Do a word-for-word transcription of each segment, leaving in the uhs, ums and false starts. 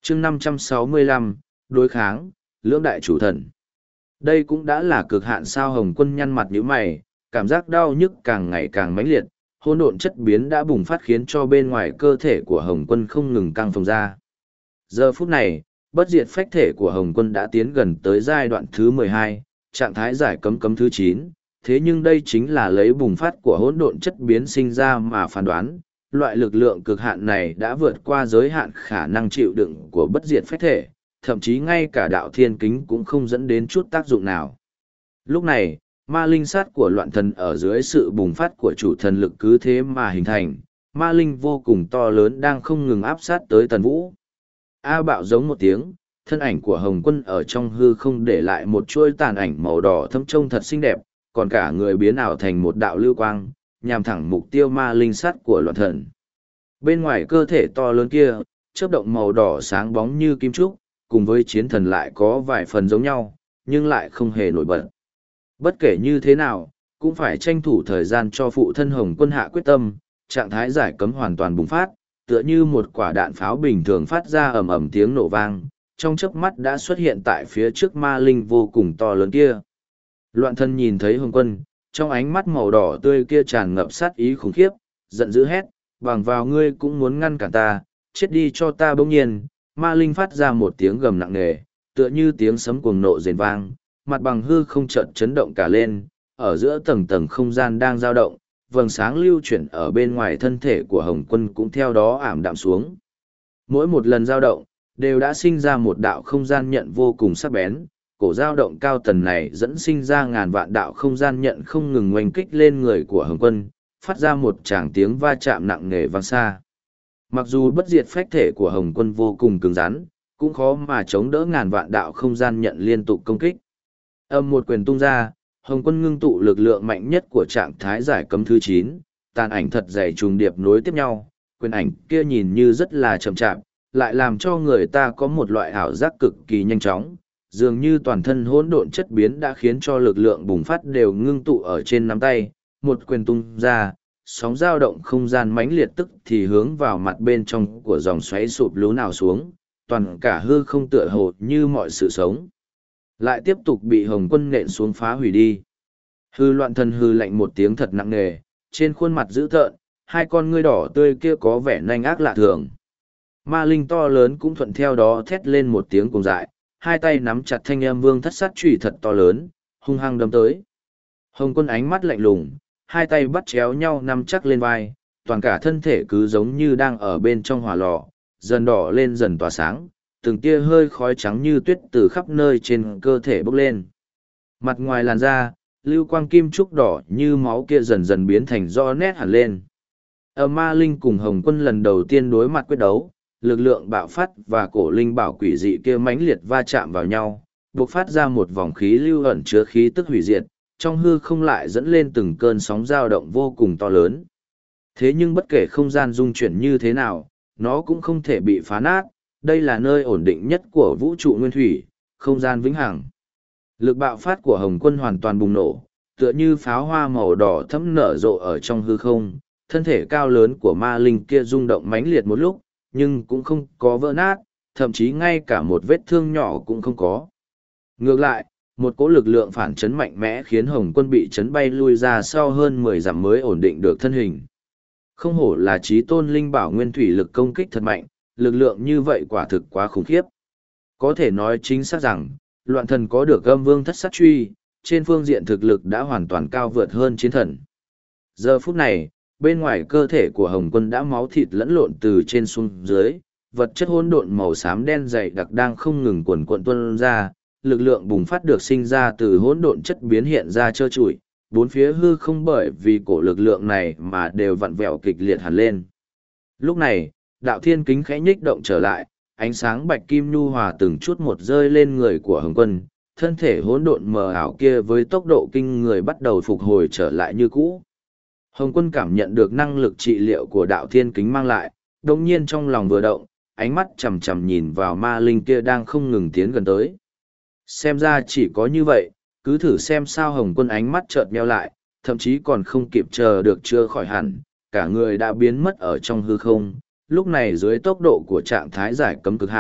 chương năm trăm sáu mươi lăm, đối kháng, lưỡng đại chủ thần. Đây cũng đã là cực hạn sao. Hồng Quân nhăn mặt nhíu mày, cảm giác đau nhức càng ngày càng mãnh liệt, hỗn độn chất biến đã bùng phát khiến cho bên ngoài cơ thể của Hồng Quân không ngừng căng phồng ra. Giờ phút này, bất diệt phách thể của Hồng Quân đã tiến gần tới giai đoạn thứ mười hai, trạng thái giải cấm cấm thứ chín. Thế nhưng đây chính là lấy bùng phát của hỗn độn chất biến sinh ra mà phán đoán, loại lực lượng cực hạn này đã vượt qua giới hạn khả năng chịu đựng của bất diệt phách thể, thậm chí ngay cả đạo thiên kính cũng không dẫn đến chút tác dụng nào. Lúc này, ma linh sát của loạn thần ở dưới sự bùng phát của chủ thần lực cứ thế mà hình thành, ma linh vô cùng to lớn đang không ngừng áp sát tới Tần Vũ. A bạo giống một tiếng, thân ảnh của Hồng Quân ở trong hư không để lại một chuỗi tàn ảnh màu đỏ thâm trông thật xinh đẹp, còn cả người biến ảo thành một đạo lưu quang, nhằm thẳng mục tiêu ma linh sắt của loạn thần. Bên ngoài cơ thể to lớn kia, chớp động màu đỏ sáng bóng như kim trúc, cùng với chiến thần lại có vài phần giống nhau, nhưng lại không hề nổi bật. Bất kể như thế nào, cũng phải tranh thủ thời gian cho phụ thân Hồng Quân hạ quyết tâm, trạng thái giải cấm hoàn toàn bùng phát, tựa như một quả đạn pháo bình thường phát ra ầm ầm tiếng nổ vang, trong chớp mắt đã xuất hiện tại phía trước ma linh vô cùng to lớn kia. Loạn thần nhìn thấy Hồng Quân, trong ánh mắt màu đỏ tươi kia tràn ngập sát ý khủng khiếp, giận dữ hét, bằng vào ngươi cũng muốn ngăn cản ta, chết đi cho ta. Bỗng nhiên, ma linh phát ra một tiếng gầm nặng nề, tựa như tiếng sấm cuồng nộ rền vang, mặt bằng hư không chợt chấn động cả lên, ở giữa tầng tầng không gian đang dao động, vầng sáng lưu chuyển ở bên ngoài thân thể của Hồng Quân cũng theo đó ảm đạm xuống. Mỗi một lần dao động, đều đã sinh ra một đạo không gian nhận vô cùng sắc bén, cổ dao động cao tần này dẫn sinh ra ngàn vạn đạo không gian nhận không ngừng oanh kích lên người của Hồng Quân, phát ra một tràng tiếng va chạm nặng nề vang xa. Mặc dù bất diệt phách thể của Hồng Quân vô cùng cứng rắn, cũng khó mà chống đỡ ngàn vạn đạo không gian nhận liên tục công kích. Âm một quyền tung ra, Hồng Quân ngưng tụ lực lượng mạnh nhất của trạng thái giải cấm thứ chín, tàn ảnh thật dày trùng điệp nối tiếp nhau, quyền ảnh kia nhìn như rất là chậm chạp, lại làm cho người ta có một loại ảo giác cực kỳ nhanh chóng, dường như toàn thân hỗn độn chất biến đã khiến cho lực lượng bùng phát đều ngưng tụ ở trên nắm tay, một quyền tung ra, sóng dao động không gian mãnh liệt tức thì hướng vào mặt bên trong của dòng xoáy sụp lún nào xuống, toàn cả hư không tựa hồ như mọi sự sống lại tiếp tục bị Hồng Quân nện xuống phá hủy đi. Hư loạn thần hư lạnh một tiếng thật nặng nề, trên khuôn mặt dữ tợn, hai con ngươi đỏ tươi kia có vẻ nanh ác lạ thường. Ma linh to lớn cũng thuận theo đó thét lên một tiếng cùng dại, hai tay nắm chặt thanh âm vương thất sát chùy thật to lớn, hung hăng đâm tới. Hồng Quân ánh mắt lạnh lùng, hai tay bắt chéo nhau nắm chắc lên vai, toàn cả thân thể cứ giống như đang ở bên trong hỏa lò, dần đỏ lên dần tỏa sáng, từng tia hơi khói trắng như tuyết từ khắp nơi trên cơ thể bốc lên. Mặt ngoài làn da, lưu quang kim trúc đỏ như máu kia dần dần biến thành rõ nét hẳn lên. Ở ma linh cùng Hồng Quân lần đầu tiên đối mặt quyết đấu, lực lượng bạo phát và cổ linh bảo quỷ dị kia mãnh liệt va chạm vào nhau, bộc phát ra một vòng khí lưu ẩn chứa khí tức hủy diệt, trong hư không lại dẫn lên từng cơn sóng dao động vô cùng to lớn. Thế nhưng bất kể không gian dung chuyển như thế nào, nó cũng không thể bị phá nát, đây là nơi ổn định nhất của vũ trụ nguyên thủy, không gian vĩnh hằng. Lực bạo phát của Hồng Quân hoàn toàn bùng nổ, tựa như pháo hoa màu đỏ thẫm nở rộ ở trong hư không, thân thể cao lớn của ma linh kia rung động mãnh liệt một lúc, nhưng cũng không có vỡ nát, thậm chí ngay cả một vết thương nhỏ cũng không có. Ngược lại, một cỗ lực lượng phản chấn mạnh mẽ khiến Hồng Quân bị chấn bay lui ra sau hơn mười dặm mới ổn định được thân hình. Không hổ là chí tôn linh bảo nguyên thủy lực công kích thật mạnh, lực lượng như vậy quả thực quá khủng khiếp. Có thể nói chính xác rằng, loạn thần có được âm vương thất sát truy, trên phương diện thực lực đã hoàn toàn cao vượt hơn chiến thần. Giờ phút này, bên ngoài cơ thể của Hồng Quân đã máu thịt lẫn lộn từ trên xuống dưới, vật chất hỗn độn màu xám đen dày đặc đang không ngừng cuồn cuộn tuôn ra, lực lượng bùng phát được sinh ra từ hỗn độn chất biến hiện ra trơ trụi, bốn phía hư không bởi vì cổ lực lượng này mà đều vặn vẹo kịch liệt hẳn lên. Lúc này, đạo thiên kính khẽ nhích động trở lại, ánh sáng bạch kim nhu hòa từng chút một rơi lên người của Hồng Quân, thân thể hỗn độn mờ ảo kia với tốc độ kinh người bắt đầu phục hồi trở lại như cũ. Hồng Quân cảm nhận được năng lực trị liệu của đạo thiên kính mang lại, đồng nhiên trong lòng vừa động, ánh mắt chằm chằm nhìn vào ma linh kia đang không ngừng tiến gần tới. Xem ra chỉ có như vậy, cứ thử xem sao. Hồng Quân ánh mắt chợt nheo lại, thậm chí còn không kịp chờ được chưa khỏi hẳn, cả người đã biến mất ở trong hư không. Lúc này dưới tốc độ của trạng thái giải cấm cực hạn,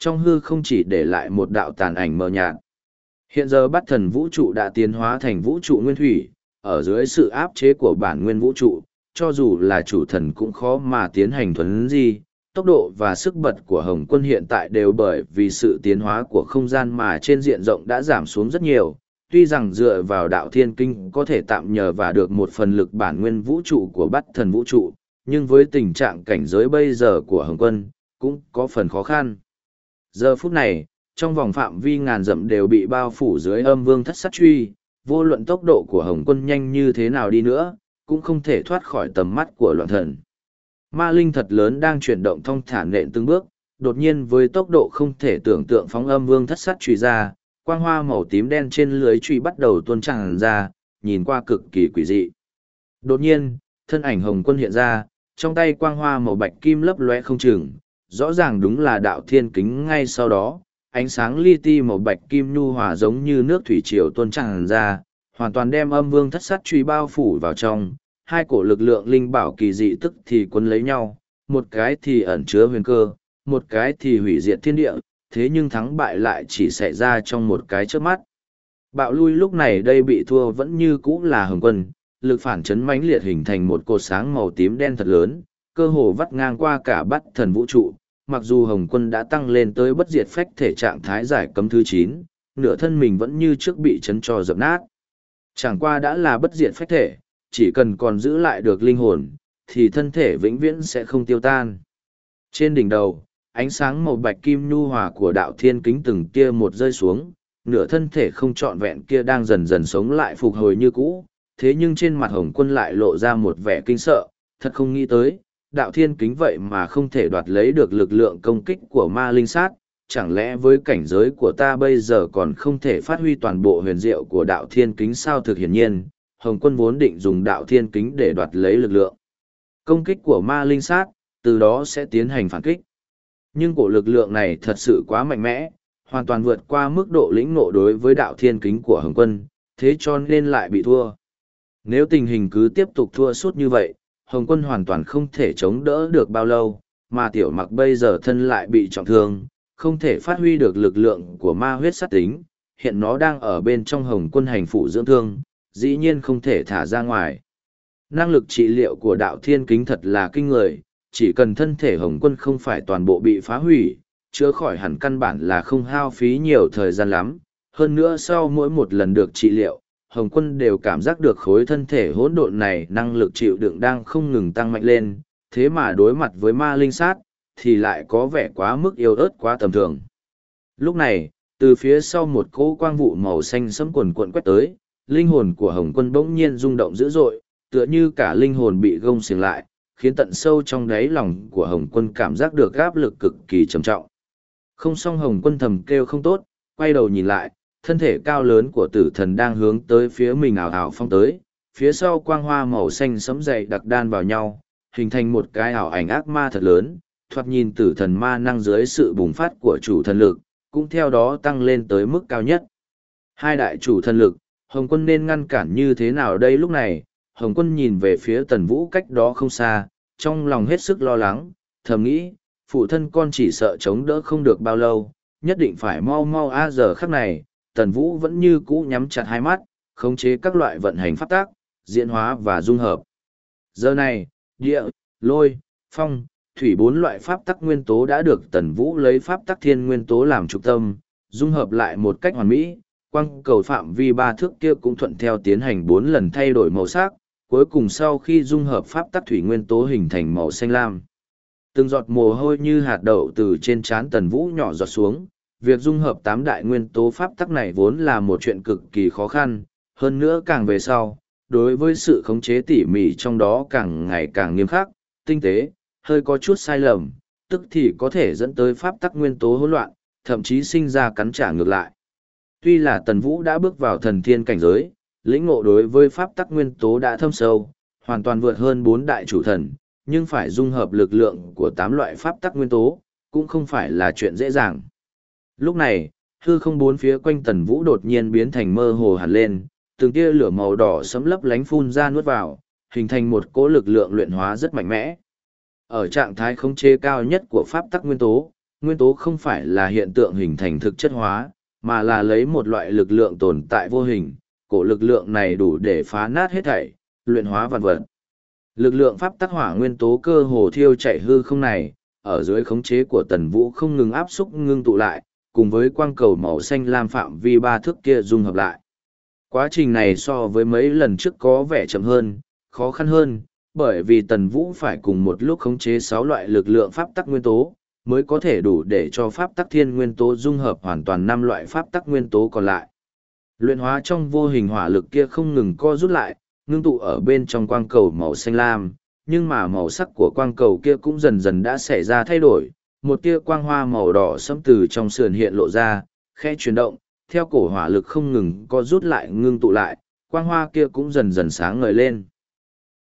trong hư không chỉ để lại một đạo tàn ảnh mờ nhạt. Hiện giờ Bát Thần vũ trụ đã tiến hóa thành vũ trụ nguyên thủy, ở dưới sự áp chế của bản nguyên vũ trụ, cho dù là chủ thần cũng khó mà tiến hành thuấn di. Tốc độ và sức bật của Hồng Quân hiện tại đều bởi vì sự tiến hóa của không gian mà trên diện rộng đã giảm xuống rất nhiều. Tuy rằng dựa vào đạo thiên kinh có thể tạm nhờ và được một phần lực bản nguyên vũ trụ của Bát Thần vũ trụ, nhưng với tình trạng cảnh giới bây giờ của Hồng Quân, cũng có phần khó khăn. Giờ phút này, trong vòng phạm vi ngàn dặm đều bị bao phủ dưới âm vương thất sát truy, vô luận tốc độ của Hồng Quân nhanh như thế nào đi nữa, cũng không thể thoát khỏi tầm mắt của loạn thần. Ma linh thật lớn đang chuyển động thong thả nện từng bước, đột nhiên với tốc độ không thể tưởng tượng phóng âm vương thất sát truy ra, quang hoa màu tím đen trên lưới truy bắt đầu tuôn tràn ra, nhìn qua cực kỳ quỷ dị. Đột nhiên, thân ảnh Hồng Quân hiện ra, trong tay quang hoa màu bạch kim lấp lóe không chừng, rõ ràng đúng là đạo thiên kính. Ngay sau đó, ánh sáng li ti màu bạch kim nhu hòa giống như nước thủy triều tuôn tràn ra, hoàn toàn đem âm vương thất sát truy bao phủ vào trong. Hai cổ lực lượng linh bảo kỳ dị tức thì quấn lấy nhau, một cái thì ẩn chứa huyền cơ, một cái thì hủy diệt thiên địa, thế nhưng thắng bại lại chỉ xảy ra trong một cái chớp mắt. Bạo lui lúc này đây bị thua vẫn như cũ là Hồng Quân, lực phản chấn mãnh liệt hình thành một cột sáng màu tím đen thật lớn, cơ hồ vắt ngang qua cả Bát Thần vũ trụ. Mặc dù Hồng Quân đã tăng lên tới bất diệt phách thể trạng thái giải cấm thứ chín, nửa thân mình vẫn như trước bị chấn cho dập nát. Chẳng qua đã là bất diệt phách thể, chỉ cần còn giữ lại được linh hồn, thì thân thể vĩnh viễn sẽ không tiêu tan. Trên đỉnh đầu, ánh sáng màu bạch kim nhu hòa của đạo thiên kính từng tia một rơi xuống, nửa thân thể không trọn vẹn kia đang dần dần sống lại phục hồi như cũ, thế nhưng trên mặt Hồng Quân lại lộ ra một vẻ kinh sợ, thật không nghĩ tới, đạo thiên kính vậy mà không thể đoạt lấy được lực lượng công kích của ma linh sát, chẳng lẽ với cảnh giới của ta bây giờ còn không thể phát huy toàn bộ huyền diệu của đạo thiên kính sao? Thực hiển nhiên, Hồng Quân vốn định dùng đạo thiên kính để đoạt lấy lực lượng công kích của ma linh sát, từ đó sẽ tiến hành phản kích. Nhưng cổ lực lượng này thật sự quá mạnh mẽ, hoàn toàn vượt qua mức độ lĩnh ngộ đối với đạo thiên kính của Hồng Quân, thế cho nên lại bị thua. Nếu tình hình cứ tiếp tục thua suốt như vậy, Hồng Quân hoàn toàn không thể chống đỡ được bao lâu, mà Tiểu Mặc bây giờ thân lại bị trọng thương, không thể phát huy được lực lượng của ma huyết sát tính, hiện nó đang ở bên trong Hồng Quân hành phụ dưỡng thương, dĩ nhiên không thể thả ra ngoài. Năng lực trị liệu của đạo thiên kính thật là kinh người, chỉ cần thân thể Hồng Quân không phải toàn bộ bị phá hủy, chữa khỏi hẳn căn bản là không hao phí nhiều thời gian lắm. Hơn nữa sau mỗi một lần được trị liệu, Hồng Quân đều cảm giác được khối thân thể hỗn độn này năng lực chịu đựng đang không ngừng tăng mạnh lên, thế mà đối mặt với ma linh sát, thì lại có vẻ quá mức yếu ớt quá tầm thường. Lúc này, từ phía sau một cỗ quang vụ màu xanh sẫm quần cuộn quét tới, linh hồn của Hồng Quân bỗng nhiên rung động dữ dội, tựa như cả linh hồn bị gông xiềng lại, khiến tận sâu trong đáy lòng của Hồng Quân cảm giác được áp lực cực kỳ trầm trọng. Không xong, Hồng Quân thầm kêu không tốt, quay đầu nhìn lại, thân thể cao lớn của tử thần đang hướng tới phía mình ảo ảo phong tới, phía sau quang hoa màu xanh sẫm dày đặc đan vào nhau, hình thành một cái ảo ảnh ác ma thật lớn, thoạt nhìn tử thần ma năng dưới sự bùng phát của chủ thần lực, cũng theo đó tăng lên tới mức cao nhất. Hai đại chủ thần lực, Hồng Quân nên ngăn cản như thế nào đây? Lúc này, Hồng Quân nhìn về phía Tần Vũ cách đó không xa, trong lòng hết sức lo lắng, thầm nghĩ, phụ thân con chỉ sợ chống đỡ không được bao lâu, nhất định phải mau mau a. Giờ khắc này, Tần Vũ vẫn như cũ nhắm chặt hai mắt, khống chế các loại vận hành pháp tác, diễn hóa và dung hợp. Giờ này, địa, lôi, phong, thủy bốn loại pháp tắc nguyên tố đã được Tần Vũ lấy pháp tắc thiên nguyên tố làm trung tâm, dung hợp lại một cách hoàn mỹ. Quang cầu phạm vi ba thước kia cũng thuận theo tiến hành bốn lần thay đổi màu sắc, cuối cùng sau khi dung hợp pháp tắc thủy nguyên tố hình thành màu xanh lam. Từng giọt mồ hôi như hạt đậu từ trên trán Tần Vũ nhỏ giọt xuống. Việc dung hợp tám đại nguyên tố pháp tắc này vốn là một chuyện cực kỳ khó khăn, hơn nữa càng về sau, đối với sự khống chế tỉ mỉ trong đó càng ngày càng nghiêm khắc, tinh tế, hơi có chút sai lầm, tức thì có thể dẫn tới pháp tắc nguyên tố hỗn loạn, thậm chí sinh ra cắn trả ngược lại. Tuy là Tần Vũ đã bước vào thần thiên cảnh giới, lĩnh ngộ đối với pháp tắc nguyên tố đã thâm sâu, hoàn toàn vượt hơn bốn đại chủ thần, nhưng phải dung hợp lực lượng của tám loại pháp tắc nguyên tố, cũng không phải là chuyện dễ dàng. Lúc này, hư không bốn phía quanh Tần Vũ đột nhiên biến thành mơ hồ hẳn lên, từng tia lửa màu đỏ sẫm lấp lánh phun ra nuốt vào, hình thành một cỗ lực lượng luyện hóa rất mạnh mẽ. Ở trạng thái khống chế cao nhất của pháp tắc nguyên tố, nguyên tố không phải là hiện tượng hình thành thực chất hóa, mà là lấy một loại lực lượng tồn tại vô hình, cổ lực lượng này đủ để phá nát hết thảy, luyện hóa vạn vật. Lực lượng pháp tắc hỏa nguyên tố cơ hồ thiêu chảy hư không này, ở dưới khống chế của Tần Vũ không ngừng áp xúc ngưng tụ lại, cùng với quang cầu màu xanh lam phạm vi ba thước kia dung hợp lại. Quá trình này so với mấy lần trước có vẻ chậm hơn, khó khăn hơn, bởi vì Tần Vũ phải cùng một lúc khống chế sáu loại lực lượng pháp tắc nguyên tố, mới có thể đủ để cho pháp tắc thiên nguyên tố dung hợp hoàn toàn năm loại pháp tắc nguyên tố còn lại. Luyện hóa trong vô hình hỏa lực kia không ngừng co rút lại, ngưng tụ ở bên trong quang cầu màu xanh lam, nhưng mà màu sắc của quang cầu kia cũng dần dần đã xảy ra thay đổi, một tia quang hoa màu đỏ sẫm từ trong sườn hiện lộ ra, khẽ chuyển động, theo cổ hỏa lực không ngừng co rút lại ngưng tụ lại, quang hoa kia cũng dần dần sáng ngời lên.